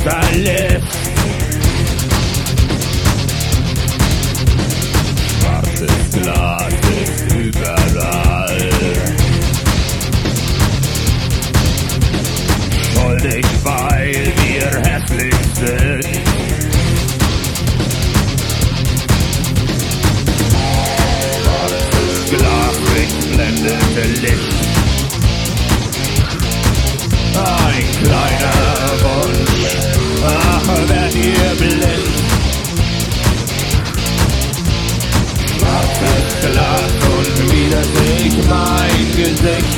verlässt. Schwarzes Glas ist überall. Schuldig, weil wir hässlich sind. Schwarzes Glas mit blendendem Licht. Ein kleiner Wunsch, ach, werdet ihr blind. Schwarzes Glas und wieder sich mein Gesicht.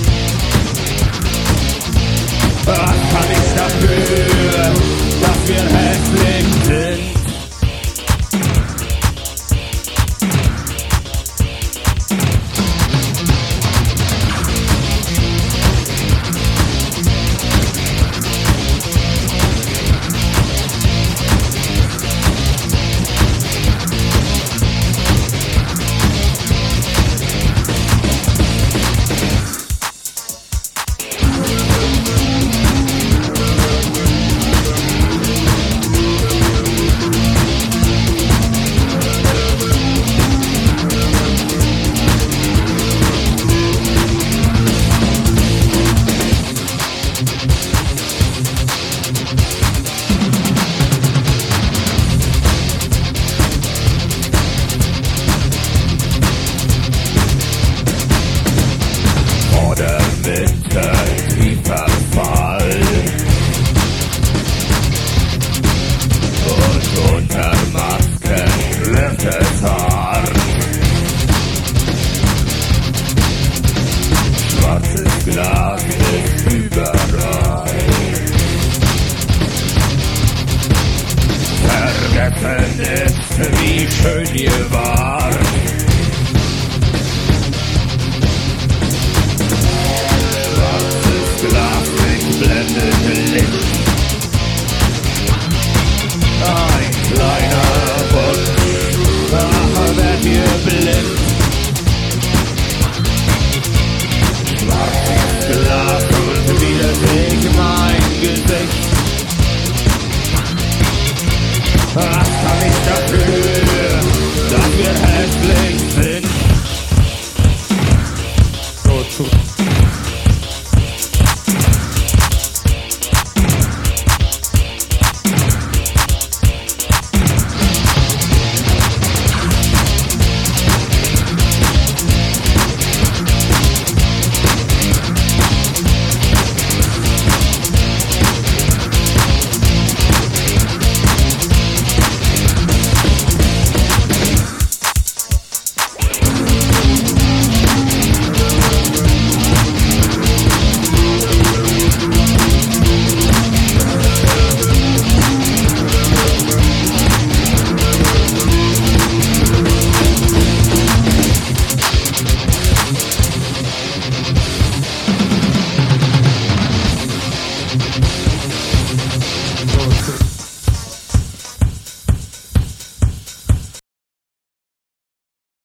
Was kann ich dafür, dass wir hässlich sind? Tiefer Fall und unter Masken wird es hart. Schwarzes Glas ist überall. Vergessen ist, wie schön ihr wart.